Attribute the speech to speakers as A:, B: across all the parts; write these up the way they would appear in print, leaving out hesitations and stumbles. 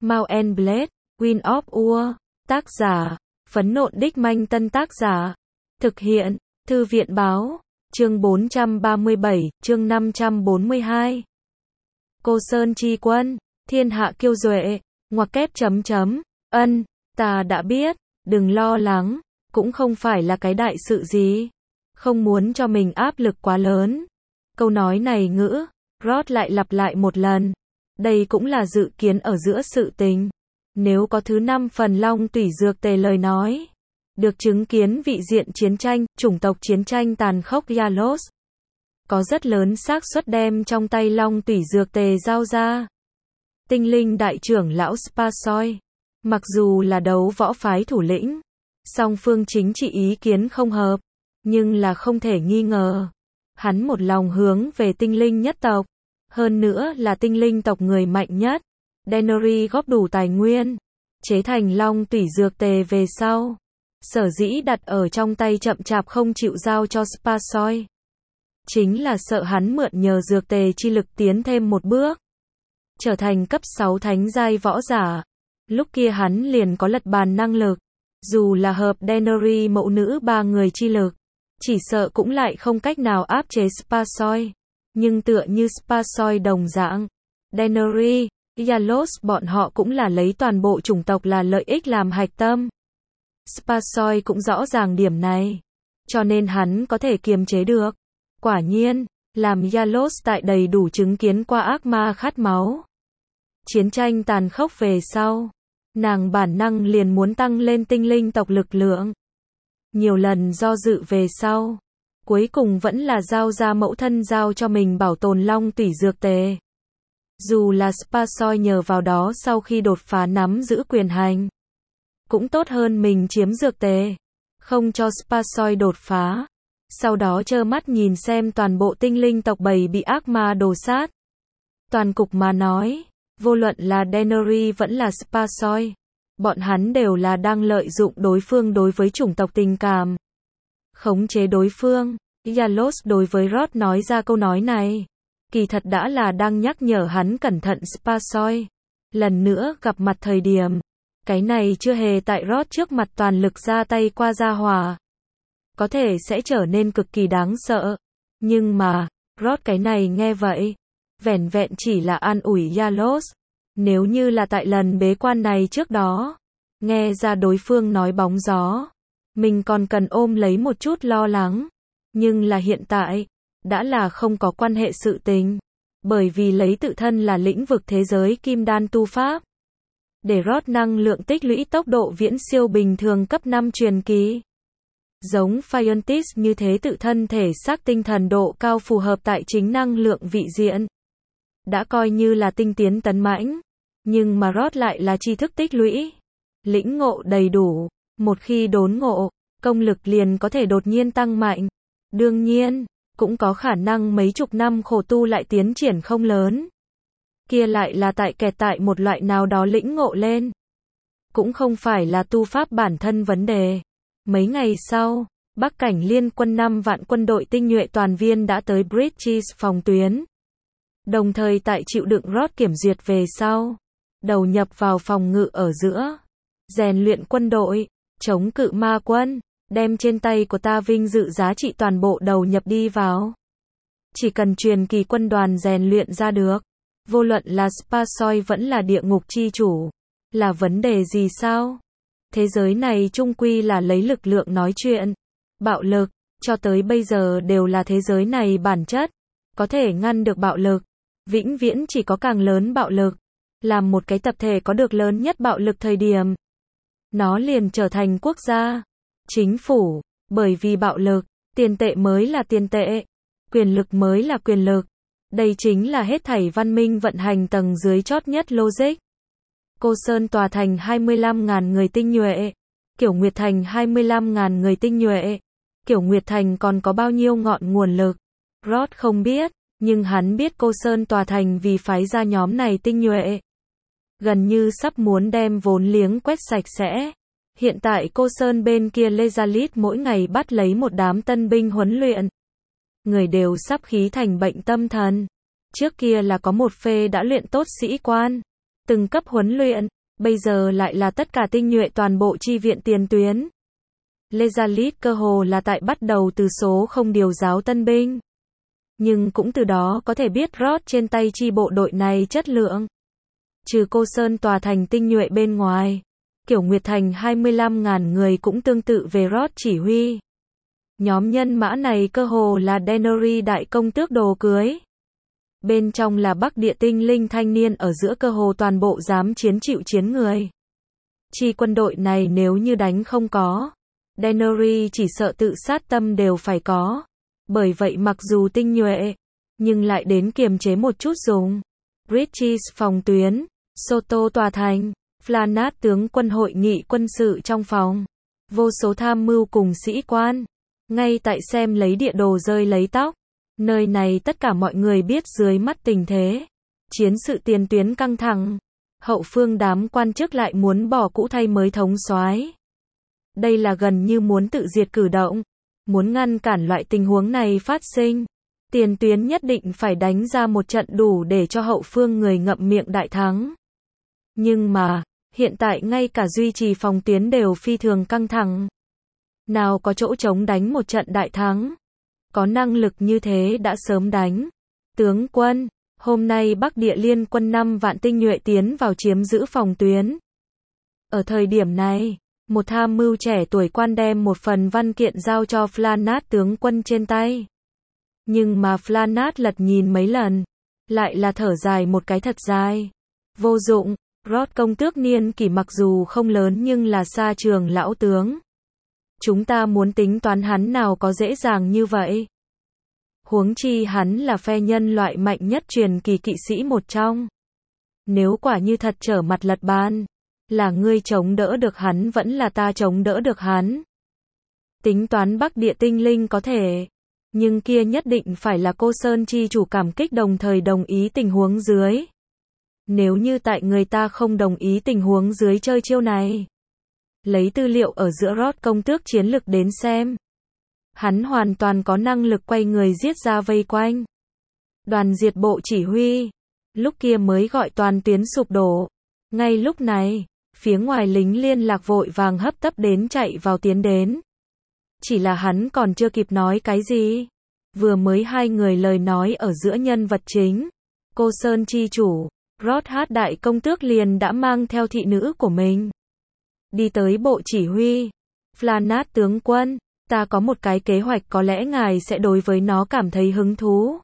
A: Mount and Blade, Wind of War, tác giả, Phấn Nộn Đích Manh Tân tác giả, thực hiện, Thư viện Báo, chương 437, chương 542. Cô Sơn Chi Quân, thiên hạ kiêu duệ, ngoặc kép chấm chấm, ta đã biết, đừng lo lắng, cũng không phải là cái đại sự gì. Không muốn cho mình áp lực quá lớn. Câu nói này ngữ, Rod lại lặp lại một lần. Đây cũng là dự kiến ở giữa sự tình. Nếu có thứ 5 phần long tủy dược tề lời nói. Được chứng kiến vị diện chiến tranh, chủng tộc chiến tranh tàn khốc Yalos. Có rất lớn xác suất đem trong tay long tủy dược tề giao ra. Tinh linh đại trưởng lão Sparsoi. Mặc dù là đấu võ phái thủ lĩnh. Song phương chính trị ý kiến không hợp. Nhưng là không thể nghi ngờ. Hắn một lòng hướng về tinh linh nhất tộc. Hơn nữa là tinh linh tộc người mạnh nhất. Denori góp đủ tài nguyên. Chế thành long tủy dược tề về sau. Sở dĩ đặt ở trong tay chậm chạp không chịu giao cho Sparsoi. Chính là sợ hắn mượn nhờ dược tề chi lực tiến thêm một bước. Trở thành cấp 6 thánh giai võ giả. Lúc kia hắn liền có lật bàn năng lực. Dù là hợp Denori mẫu nữ 3 người chi lực. Chỉ sợ cũng lại không cách nào áp chế Sparsoi. Nhưng tựa như Sparsoi đồng dạng. Denori, Yalos bọn họ cũng là lấy toàn bộ chủng tộc là lợi ích làm hạch tâm. Sparsoi cũng rõ ràng điểm này. Cho nên hắn có thể kiềm chế được. Quả nhiên, làm Yalos tại đầy đủ chứng kiến qua ác ma khát máu. Chiến tranh tàn khốc về sau. Nàng bản năng liền muốn tăng lên tinh linh tộc lực lượng. Nhiều lần do dự về sau. Cuối cùng vẫn là giao ra mẫu thân giao cho mình bảo tồn long tủy dược tề. Dù là Sparsoi nhờ vào đó sau khi đột phá nắm giữ quyền hành. Cũng tốt hơn mình chiếm dược tề. Không cho Sparsoi đột phá. Sau đó trơ mắt nhìn xem toàn bộ tinh linh tộc bầy bị ác ma đồ sát. Toàn cục mà nói. Vô luận là Denori vẫn là Sparsoi. Bọn hắn đều là đang lợi dụng đối phương đối với chủng tộc tình cảm. Khống chế đối phương. Yalos đối với Rod nói ra câu nói này. Kỳ thật đã là đang nhắc nhở hắn cẩn thận Sparsoi. Lần nữa gặp mặt thời điểm. Cái này chưa hề tại Rod trước mặt toàn lực ra tay qua gia hỏa. Có thể sẽ trở nên cực kỳ đáng sợ. Nhưng mà, Rod cái này nghe vậy. Vẻn vẹn chỉ là an ủi Yalos. Nếu như là tại lần bế quan này trước đó. Nghe ra đối phương nói bóng gió. Mình còn cần ôm lấy một chút lo lắng. Nhưng là hiện tại. Đã là không có quan hệ sự tình. Bởi vì lấy tự thân là lĩnh vực thế giới kim đan tu pháp. Để Rod năng lượng tích lũy tốc độ viễn siêu bình thường cấp 5 truyền kỳ. Giống Phiontis như thế tự thân thể xác tinh thần độ cao phù hợp tại chính năng lượng vị diện. Đã coi như là tinh tiến tấn mãnh. Nhưng mà Rod lại là tri thức tích lũy. Lĩnh ngộ đầy đủ. Một khi đốn ngộ, công lực liền có thể đột nhiên tăng mạnh. Đương nhiên, cũng có khả năng mấy chục năm khổ tu lại tiến triển không lớn. Kia lại là tại kẹt tại một loại nào đó lĩnh ngộ lên. Cũng không phải là tu pháp bản thân vấn đề. Mấy ngày sau, Bắc cảnh liên quân 5 vạn quân đội tinh nhuệ toàn viên đã tới Bridges phòng tuyến. Đồng thời tại chịu đựng Rod kiểm duyệt về sau. Đầu nhập vào phòng ngự ở giữa. Rèn luyện quân đội. Chống cự ma quân. Đem trên tay của ta vinh dự giá trị toàn bộ đầu nhập đi vào. Chỉ cần truyền kỳ quân đoàn rèn luyện ra được. Vô luận là Sparsoi vẫn là địa ngục chi chủ. Là vấn đề gì sao? Thế giới này chung quy là lấy lực lượng nói chuyện. Bạo lực, cho tới bây giờ đều là thế giới này bản chất. Có thể ngăn được bạo lực. Vĩnh viễn chỉ có càng lớn bạo lực. Làm một cái tập thể có được lớn nhất bạo lực thời điểm. Nó liền trở thành quốc gia. Chính phủ. Bởi vì bạo lực, tiền tệ mới là tiền tệ. Quyền lực mới là quyền lực. Đây chính là hết thảy văn minh vận hành tầng dưới chót nhất logic. Cô Sơn tòa thành 25.000 người tinh nhuệ. Kiểu Nguyệt Thành 25.000 người tinh nhuệ. Kiểu Nguyệt Thành còn có bao nhiêu ngọn nguồn lực. Rod không biết, nhưng hắn biết cô Sơn tòa thành vì phái ra nhóm này tinh nhuệ. Gần như sắp muốn đem vốn liếng quét sạch sẽ. Hiện tại cô Sơn bên kia Lezalit mỗi ngày bắt lấy một đám tân binh huấn luyện. Người đều sắp khí thành bệnh tâm thần. Trước kia là có một phê đã luyện tốt sĩ quan. từng cấp huấn luyện, bây giờ lại là tất cả tinh nhuệ toàn bộ chi viện tiền tuyến. Lezalit cơ hồ là tại bắt đầu từ số không điều giáo tân binh. Nhưng cũng từ đó có thể biết Roth trên tay chi bộ đội này chất lượng. Trừ Cô Sơn tòa thành tinh nhuệ bên ngoài, Kiểu Nguyệt Thành 25.000 người cũng tương tự về Roth chỉ huy. Nhóm nhân mã này cơ hồ là Dennery đại công tước đồ cưới. Bên trong là Bắc Địa tinh linh thanh niên ở giữa cơ hồ toàn bộ dám chiến chịu chiến người. Chi quân đội này nếu như đánh không có, Dennery chỉ sợ tự sát tâm đều phải có. Bởi vậy mặc dù tinh nhuệ, nhưng lại đến kiềm chế một chút dùng. British phòng tuyến, Soto tòa thành, Flanat tướng quân hội nghị quân sự trong phòng. Vô số tham mưu cùng sĩ quan. Ngay tại xem lấy địa đồ rơi lấy tóc. Nơi này tất cả mọi người biết dưới mắt tình thế. Chiến sự tiền tuyến căng thẳng. Hậu phương đám quan chức lại muốn bỏ cũ thay mới thống soái. Đây là gần như muốn tự diệt cử động. Muốn ngăn cản loại tình huống này phát sinh. Tiền tuyến nhất định phải đánh ra một trận đủ để cho hậu phương người ngậm miệng đại thắng. Nhưng mà, hiện tại ngay cả duy trì phòng tuyến đều phi thường căng thẳng. Nào có chỗ chống đánh một trận đại thắng. Có năng lực như thế đã sớm đánh. Tướng quân, hôm nay Bắc Địa liên quân 5 vạn tinh nhuệ tiến vào chiếm giữ phòng tuyến. Ở thời điểm này, một tham mưu trẻ tuổi quan đem một phần văn kiện giao cho Flanat tướng quân trên tay. Nhưng mà Flanat lật nhìn mấy lần, lại là thở dài một cái thật dài. Vô dụng, Roth công tước niên kỷ mặc dù không lớn nhưng là xa trường lão tướng. Chúng ta muốn tính toán hắn nào có dễ dàng như vậy. Huống chi hắn là phe nhân loại mạnh nhất truyền kỳ kỵ sĩ một trong. Nếu quả như thật trở mặt lật bàn, là ngươi chống đỡ được hắn vẫn là ta chống đỡ được hắn. Tính toán Bắc Địa tinh linh có thể, nhưng kia nhất định phải là Cô Sơn chi chủ cảm kích đồng thời đồng ý tình huống dưới. Nếu như tại người ta không đồng ý tình huống dưới chơi chiêu này. Lấy tư liệu ở giữa Roth công tước chiến lực đến xem. Hắn hoàn toàn có năng lực quay người giết ra vây quanh. Đoàn diệt bộ chỉ huy. Lúc kia mới gọi toàn tuyến sụp đổ. Ngay lúc này, phía ngoài lính liên lạc vội vàng hấp tấp đến chạy vào tiến đến. Chỉ là hắn còn chưa kịp nói cái gì. Vừa mới hai người lời nói ở giữa nhân vật chính. Cô Sơn chi chủ, Roth đại công tước liền đã mang theo thị nữ của mình. Đi tới bộ chỉ huy. Flanat tướng quân, ta có một cái kế hoạch có lẽ ngài sẽ đối với nó cảm thấy hứng thú.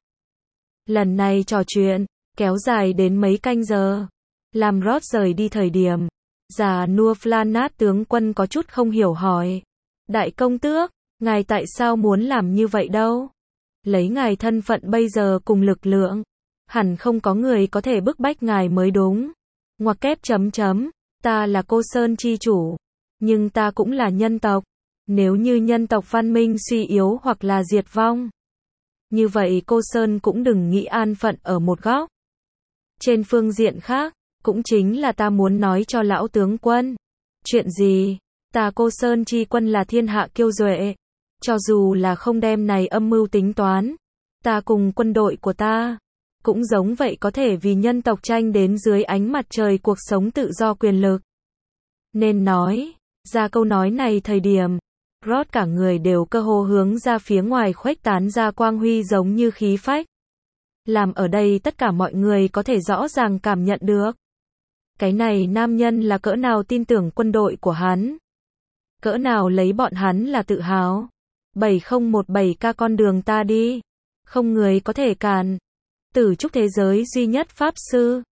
A: Lần này trò chuyện, kéo dài đến mấy canh giờ. Làm Roth rời đi thời điểm. Già nua Flanat tướng quân có chút không hiểu hỏi. Đại công tước, ngài tại sao muốn làm như vậy đâu? Lấy ngài thân phận bây giờ cùng lực lượng. Hẳn không có người có thể bức bách ngài mới đúng. Ngoặc kép chấm chấm. Ta là Cô Sơn chi chủ. Nhưng ta cũng là nhân tộc. Nếu như nhân tộc văn minh suy yếu hoặc là diệt vong. Như vậy Cô Sơn cũng đừng nghĩ an phận ở một góc. Trên phương diện khác, cũng chính là ta muốn nói cho lão tướng quân. Chuyện gì? Ta Cô Sơn chi quân là thiên hạ kiêu duệ. Cho dù là không đem này âm mưu tính toán. Ta cùng quân đội của ta. Cũng giống vậy có thể vì nhân tộc tranh đến dưới ánh mặt trời cuộc sống tự do quyền lực. Nên nói, ra câu nói này thời điểm, Roth cả người đều cơ hồ hướng ra phía ngoài khuếch tán ra quang huy giống như khí phách. Làm ở đây tất cả mọi người có thể rõ ràng cảm nhận được. Cái này nam nhân là cỡ nào tin tưởng quân đội của hắn. Cỡ nào lấy bọn hắn là tự hào. 7017K con đường ta đi. Không người có thể cản. Tử trúc thế giới duy nhất pháp sư.